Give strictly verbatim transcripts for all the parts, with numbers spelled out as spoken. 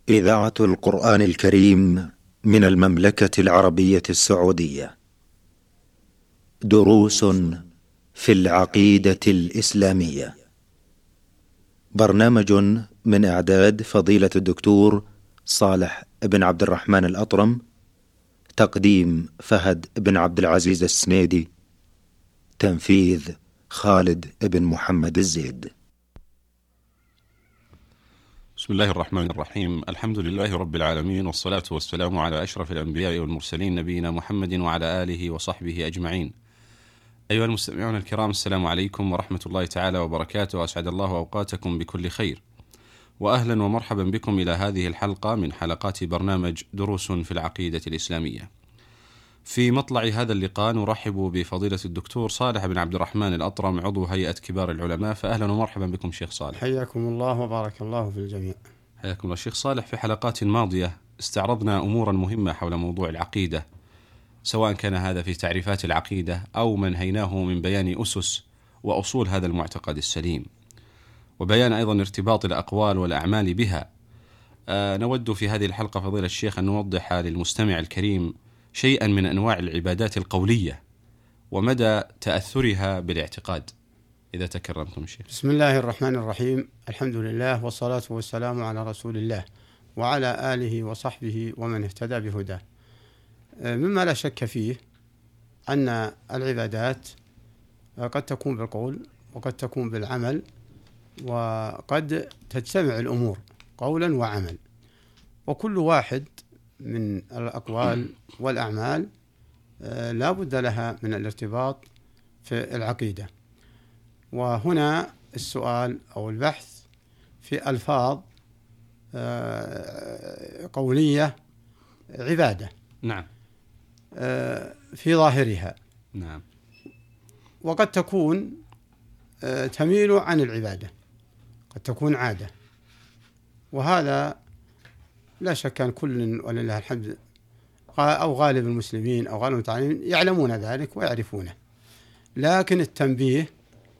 إذاعة القرآن الكريم من المملكة العربية السعودية. دروس في العقيدة الإسلامية. برنامج من إعداد فضيلة الدكتور صالح بن عبد الرحمن الأطرم. تقديم فهد بن عبد العزيز السنيدي. تنفيذ خالد بن محمد الزيد. بسم الله الرحمن الرحيم. الحمد لله رب العالمين، والصلاة والسلام على أشرف الأنبياء والمرسلين نبينا محمد وعلى آله وصحبه أجمعين. أيها المستمعون الكرام، السلام عليكم ورحمة الله تعالى وبركاته، وأسعد الله أوقاتكم بكل خير، وأهلا ومرحبا بكم إلى هذه الحلقة من حلقات برنامج دروس في العقيدة الإسلامية. في مطلع هذا اللقاء نرحب بفضيلة الدكتور صالح بن عبد الرحمن الأطرم، عضو هيئة كبار العلماء. فأهلا ومرحبا بكم شيخ صالح. حياكم الله وبارك الله في الجميع. حياكم الله شيخ صالح. في حلقات ماضية استعرضنا أمورا مهمة حول موضوع العقيدة، سواء كان هذا في تعريفات العقيدة أو منهيناه من بيان أسس وأصول هذا المعتقد السليم، وبيان أيضا ارتباط الأقوال والأعمال بها. آه نود في هذه الحلقة فضيلة الشيخ أن نوضح للمستمع الكريم شيئا من أنواع العبادات القولية ومدى تأثرها بالاعتقاد، إذا تكرمتم شيخ. بسم الله الرحمن الرحيم. الحمد لله والصلاة والسلام على رسول الله وعلى آله وصحبه ومن اهتدى بهداه. مما لا شك فيه أن العبادات قد تكون بالقول وقد تكون بالعمل، وقد تجتمع الأمور قولا وعمل، وكل واحد من الأقوال والأعمال لا بد لها من الارتباط في العقيدة. وهنا السؤال أو البحث في ألفاظ قولية عبادة، نعم، في ظاهرها، نعم، وقد تكون تميل عن العبادة، قد تكون عادة، وهذا لا شك أن كل ولله الحمد أو غالب المسلمين أو غالب المتعلمين يعلمون ذلك ويعرفونه، لكن التنبيه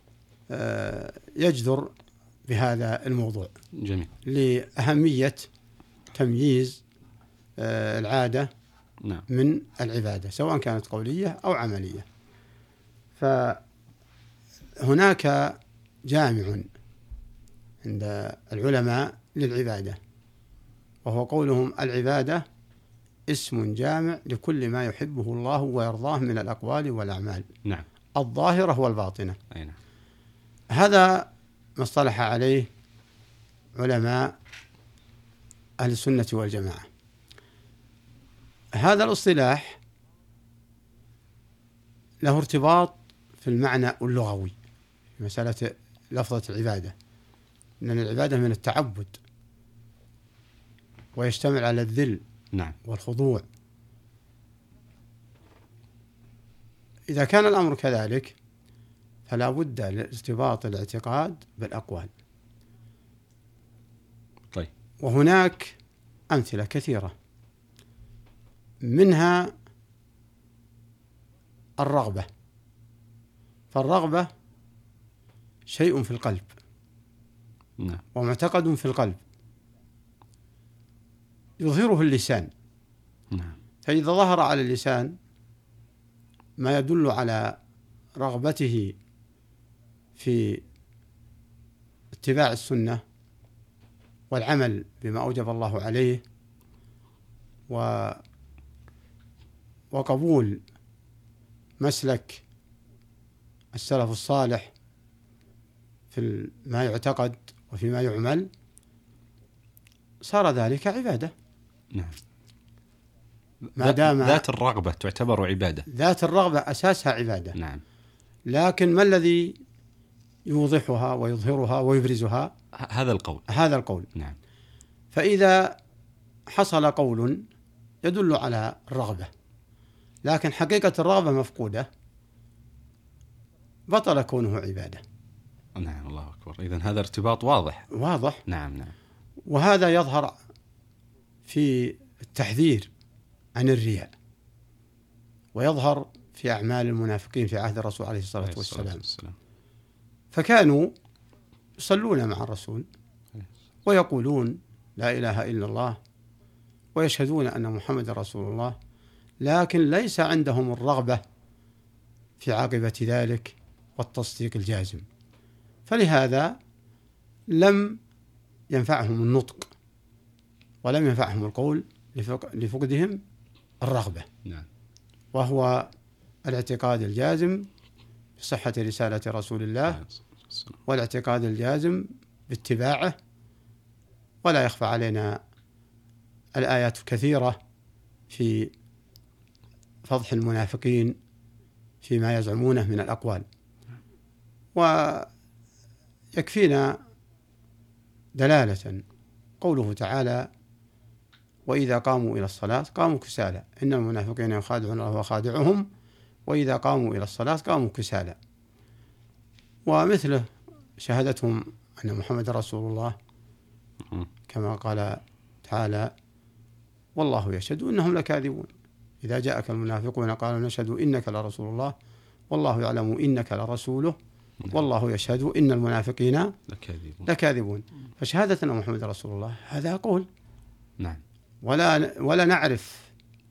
يجدر بهذا الموضوع. جميل. لأهمية تمييز العادة نعم. من العبادة، سواء كانت قولية أو عملية. فهناك جامع عند العلماء للعبادة، وهو قولهم: العبادة اسم جامع لكل ما يحبه الله ويرضاه من الأقوال والأعمال، نعم، الظاهرة والباطنة. أي نعم. هذا ما اصطلح عليه علماء أهل السنة والجماعة. هذا الاصطلاح له ارتباط في المعنى اللغوي في مسألة لفظة العبادة، لأن العبادة من التعبد ويشتمل على الذل، نعم، والخضوع. إذا كان الأمر كذلك فلا بد لارتباط الاعتقاد بالأقوال. طيب. وهناك أمثلة كثيرة، منها الرغبة. فالرغبة شيء في القلب، نعم، ومعتقد في القلب يظهره اللسان. نعم. فإذا ظهر على اللسان ما يدل على رغبته في اتباع السنة والعمل بما أوجب الله عليه، و وقبول مسلك السلف الصالح في ما يعتقد وفيما يعمل، صار ذلك عبادة. نعم. ما دام ذات الرغبة تعتبر عبادة. ذات الرغبة أساسها عبادة. نعم. لكن ما الذي يوضحها ويظهرها ويبرزها؟ هذا القول. هذا القول. نعم. فإذا حصل قول يدل على الرغبة، لكن حقيقة الرغبة مفقودة، بطل كونه عبادة. نعم، الله أكبر. إذن هذا ارتباط واضح. واضح. نعم، نعم. وهذا يظهر في التحذير عن الرياء، ويظهر في أعمال المنافقين في عهد الرسول عليه الصلاة والسلام. فكانوا يصلون مع الرسول ويقولون لا إله إلا الله ويشهدون أن محمد رسول الله، لكن ليس عندهم الرغبة في عاقبة ذلك والتصديق الجازم، فلهذا لم ينفعهم النطق ولم ينفعهم القول لفقدهم الرغبة. نعم. وهو الاعتقاد الجازم بصحة رسالة رسول الله والاعتقاد الجازم باتباعه. ولا يخفى علينا الآيات كثيرة في فضح المنافقين فيما يزعمونه من الأقوال، ويكفينا دلالة قوله تعالى: وإذا قاموا إلى الصلاة قاموا كسالى إن المنافقين يخادعون الله وخادعهم وإذا قاموا إلى الصلاة قاموا كسالى. ومثله شهادتهم أن محمد رسول الله كما قال تعالى: والله يشهد إنهم لكاذبون إذا جاءك المنافقون قالوا نشهد إنك لرسول الله والله يعلم إنك لرسوله والله يشهد إن المنافقين لكاذبون, لكاذبون. فشهادة أن محمد رسول الله هذا قول، نعم، ولا ولا نعرف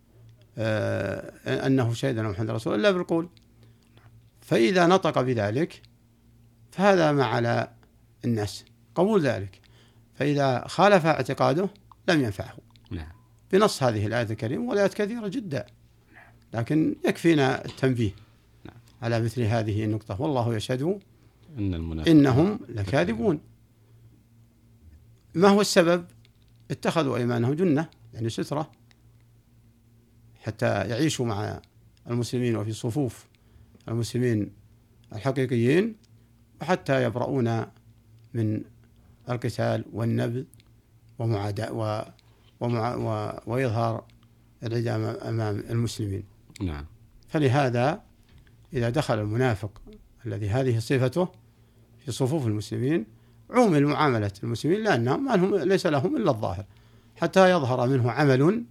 آه أنه شهد أن محمد رسول الله إلا بالقول. فإذا نطق بذلك فهذا ما على الناس قبول ذلك، فإذا خالف اعتقاده لم ينفعه. نعم. بنص هذه الآية الكريمة، والآيات كثيرة جدا، لكن يكفينا التنبيه نعم. على مثل هذه النقطة: والله يشهد إن إنهم لكاذبون. ما هو السبب؟ اتخذوا أيمانهم جنة، يعني سترة، حتى يعيشوا مع المسلمين وفي صفوف المسلمين الحقيقيين، وحتى يبرؤون من القتال والنبذ ومعاداة و ومع و ويظهر العداء أمام المسلمين. نعم. فلهذا إذا دخل المنافق الذي هذه صفته في صفوف المسلمين عومل معاملة المسلمين، لأنهم ما لهم ليس لهم إلا الظاهر، حتى يظهر منه عمل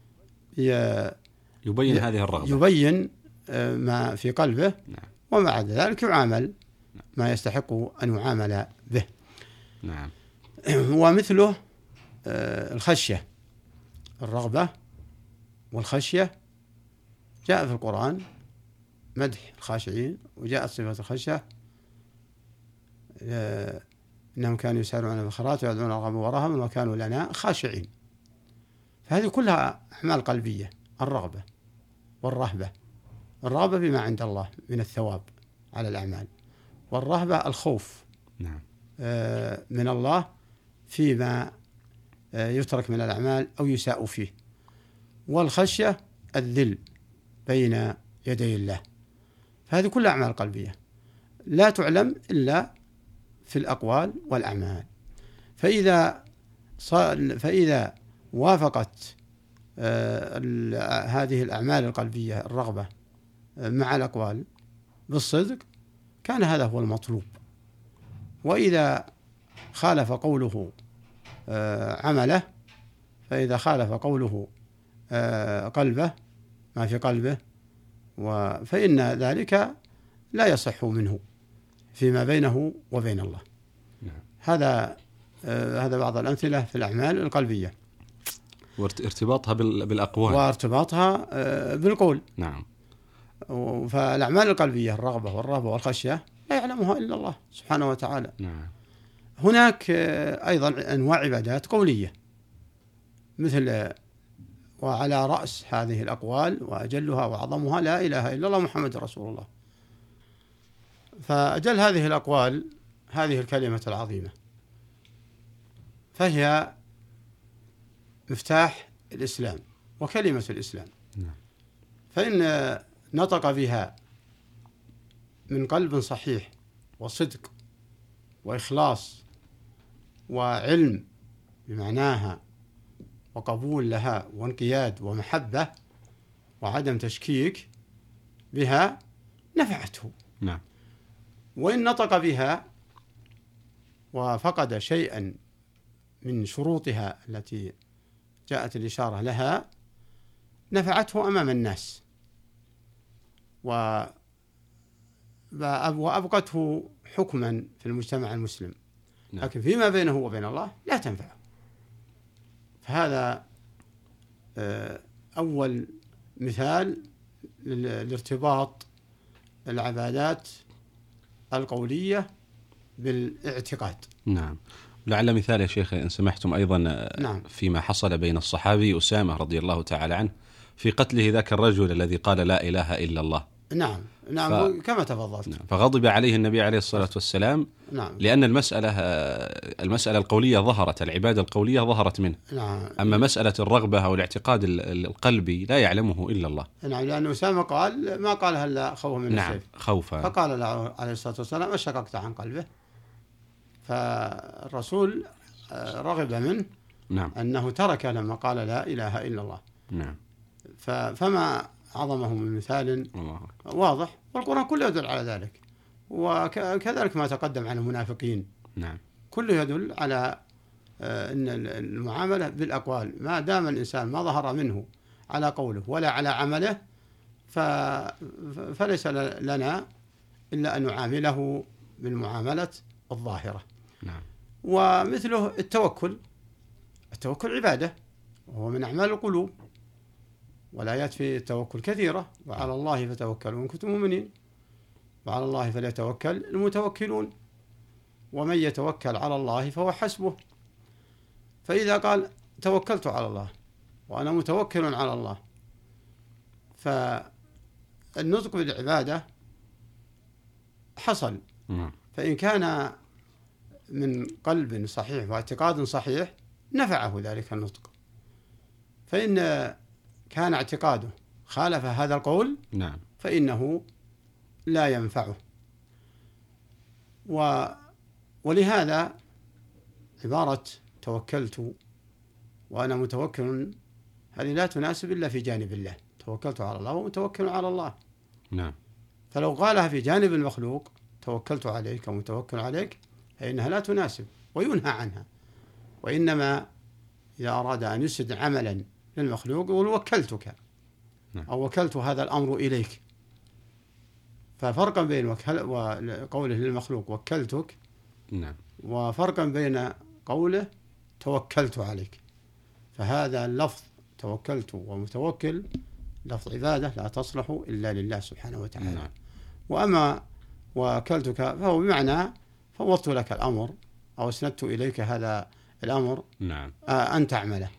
يبين ي... هذه الرغبة، يبين ما في قلبه. نعم. ومع ذلك يعامل ما يستحق أن يعامل به. نعم. ومثله الخشية، الرغبة والخشية جاء في القرآن مدح الخاشعين، وجاءت صفة الخشية إنهم كانوا يسارعون بالخيرات ويدعون رغبا ورهبا وكانوا لنا خاشعين. فهذه كلها أعمال قلبية: الرغبة والرهبة. الرغبة بما عند الله من الثواب على الأعمال، والرهبة الخوف نعم. من الله فيما يترك من الأعمال أو يساء فيه، والخشية الذل بين يدي الله. فهذه كلها أعمال قلبية لا تعلم إلا في الأقوال والأعمال. فإذا فإذا وافقت هذه الأعمال القلبية الرغبة مع الأقوال بالصدق كان هذا هو المطلوب. وإذا خالف قوله عمله، فإذا خالف قوله قلبه ما في قلبه، فإن ذلك لا يصح منه فيما بينه وبين الله. نعم. هذا هذا بعض الأمثلة في الأعمال القلبية، وارتباطها بالأقوال وارتباطها بالقول. نعم. فالأعمال القلبية الرغبة والرهبة والخشية لا يعلمها إلا الله سبحانه وتعالى. نعم. هناك أيضا أنواع عبادات قولية، مثل وعلى رأس هذه الأقوال وأجلها وأعظمها لا إله إلا الله محمد رسول الله. فأجل هذه الأقوال هذه الكلمة العظيمة، فهي مفتاح الإسلام وكلمة الإسلام. نعم. فإن نطق بها من قلب صحيح وصدق وإخلاص وعلم بمعناها وقبول لها وانقياد ومحبة وعدم تشكيك بها نفعته. نعم. وإن نطق بها وفقد شيئا من شروطها التي جاءت الإشارة لها نفعته أمام الناس وأبقته حكما في المجتمع المسلم. نعم. لكن فيما بينه وبين الله لا تنفعه. هذا أول مثال لارتباط العبادات القولية بالاعتقاد. نعم. لعل مثال يا شيخ إن سمحتم أيضا نعم. فيما حصل بين الصحابي أسامة رضي الله تعالى عنه في قتله ذاك الرجل الذي قال لا إله إلا الله. نعم نعم ف... كما تفضلت. نعم. فغضب عليه النبي عليه الصلاة والسلام نعم. لأن المسألة المسألة القولية ظهرت، العبادة القولية ظهرت منه. نعم. أما مسألة الرغبة أو الاعتقاد القلبي لا يعلمه إلا الله. نعم. لأن أسامة قال ما قالها إلا خوفا من نعم. السيف. خوفا. فقال له عليه الصلاة والسلام أشققت عن قلبه. فالرسول رغب منه نعم. أنه ترك لما قال لا إله إلا الله. نعم. فما عظمه من مثال واضح، والقرآن كله يدل على ذلك، وكذلك ما تقدم عن المنافقين. نعم. كله يدل على أن المعاملة بالأقوال ما دام الإنسان ما ظهر منه على قوله ولا على عمله فليس لنا إلا أن نعامله بالمعاملة الظاهرة. نعم. ومثله التوكل. التوكل عبادة وهو من أعمال القلوب، والآيات في التوكل كثيرة. وعلى الله فتوكلوا إن كنتم مؤمنين وعلى الله فليتوكل المتوكلون ومن يتوكل على الله فهو حسبه. فإذا قال توكلت على الله وأنا متوكل على الله، فالنطق بالعبادة حصل. فإن كان من قلب صحيح واعتقاد صحيح نفعه ذلك النطق. فإن كان اعتقاده خالف هذا القول نعم. فإنه لا ينفعه. و ولهذا عبارة توكلت وأنا متوكل هذه لا تناسب إلا في جانب الله. توكلت على الله ومتوكل على الله. نعم. فلو قالها في جانب المخلوق توكلت عليك ومتوكل عليك فإنها لا تناسب وينهى عنها. وإنما إذا أراد أن يسد عملا للمخلوق يقول وكلتك أو وكلت هذا الأمر إليك. ففرقا بين وكل وقوله للمخلوق وكلتك نعم. وفرقا بين قوله توكلت عليك. فهذا اللفظ توكلت ومتوكل لفظ عبادة لا تصلح إلا لله سبحانه وتعالى. نعم. وأما وكلتك فهو بمعنى فوضت لك الأمر أو أسندت إليك هذا الأمر نعم. أن تعمله.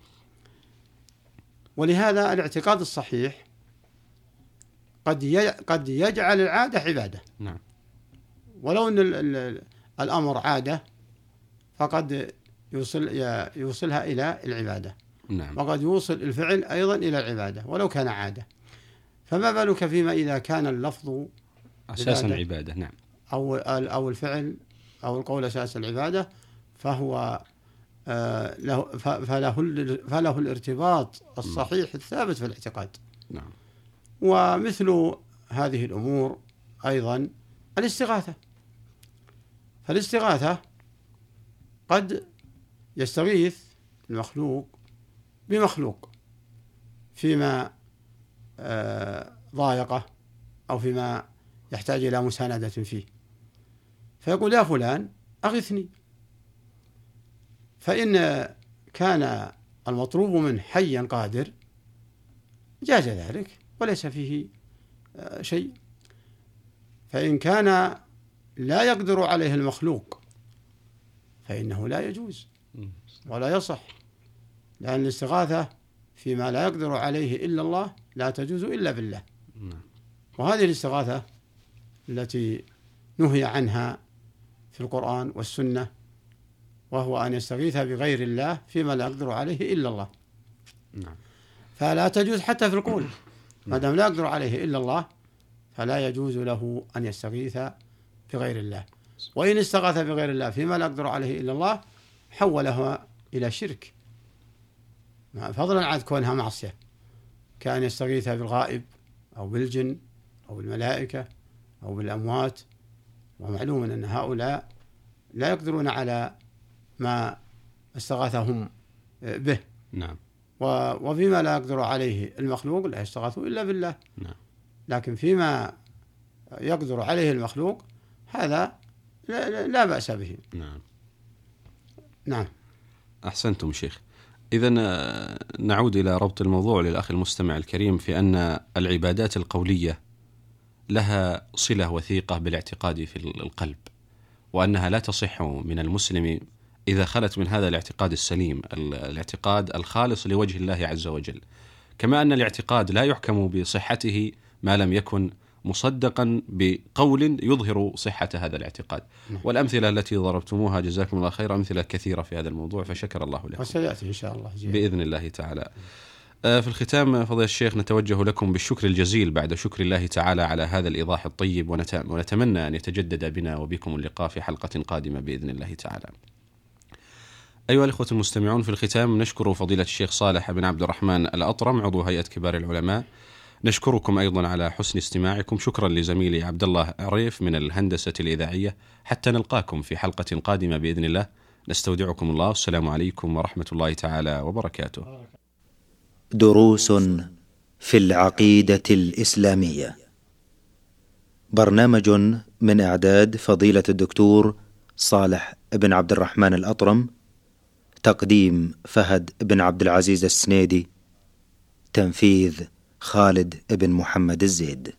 ولهذا الاعتقاد الصحيح قد قد يجعل العادة عبادة. نعم. ولو أن الأمر عادة فقد يوصل يوصلها إلى العبادة. نعم. وقد يوصل الفعل أيضا إلى العبادة ولو كان عادة. فما بالك فيما إذا كان اللفظ أساسا عبادة. نعم. أو أو الفعل أو القول أساس العبادة فهو آه له فله فله الارتباط الصحيح الثابت في الاعتقاد. نعم. ومثل هذه الأمور أيضا الاستغاثة. فالاستغاثة قد يستغيث المخلوق بمخلوق فيما آه ضايقه أو فيما يحتاج إلى مساندة فيه، فيقول يا فلان أغثني. فإن كان المطلوب منه حيا قادر جاز ذلك وليس فيه شيء. فإن كان لا يقدر عليه المخلوق فإنه لا يجوز ولا يصح، لأن الاستغاثة فيما لا يقدر عليه إلا الله لا تجوز إلا بالله. وهذه الاستغاثة التي نهي عنها في القرآن والسنة وهو أن يستغيث بغير الله فيما لا يقدر عليه إلا الله. نعم. فلا تجوز حتى في القول ما دام لا يقدر عليه إلا الله فلا يجوز له أن يستغيث بغير الله. وإن استغاث بغير الله فيما لا يقدر عليه إلا الله حولها إلى شرك فضلا عن كونها معصية، كان يستغيث بالغائب أو بالجن أو بالملائكة أو بالأموات، ومعلوم أن هؤلاء لا يقدرون على ما استغاثهم به. نعم. وفيما لا يقدر عليه المخلوق لا يستغاثوا إلا بالله. نعم. لكن فيما يقدر عليه المخلوق هذا لا, لا بأس به. نعم. نعم. أحسنتم شيخ. إذن نعود إلى ربط الموضوع للأخ المستمع الكريم في أن العبادات القولية لها صلة وثيقة بالاعتقاد في القلب، وأنها لا تصح من المسلم إذا خلت من هذا الاعتقاد السليم، الاعتقاد الخالص لوجه الله عز وجل. كما أن الاعتقاد لا يحكم بصحته ما لم يكن مصدقا بقول يظهر صحة هذا الاعتقاد. والأمثلة التي ضربتموها جزاكم الله خير أمثلة كثيرة في هذا الموضوع، فشكر الله لكم وسيأتي إن شاء الله جيد. بإذن الله تعالى. في الختام فضيلة الشيخ نتوجه لكم بالشكر الجزيل بعد شكر الله تعالى على هذا الإيضاح الطيب، ونتمنى أن يتجدد بنا وبكم اللقاء في حلقة قادمة بإذن الله تعالى. أيها الإخوة المستمعون، في الختام نشكر فضيلة الشيخ صالح بن عبد الرحمن الأطرم عضو هيئة كبار العلماء. نشكركم أيضا على حسن استماعكم. شكرا لزميلي عبد الله عريف من الهندسة الإذاعية. حتى نلقاكم في حلقة قادمة بإذن الله، نستودعكم الله، والسلام عليكم ورحمة الله تعالى وبركاته. دروس في العقيدة الإسلامية، برنامج من إعداد فضيلة الدكتور صالح بن عبد الرحمن الأطرم، تقديم فهد بن عبد العزيز السنيدي، تنفيذ خالد بن محمد الزيد.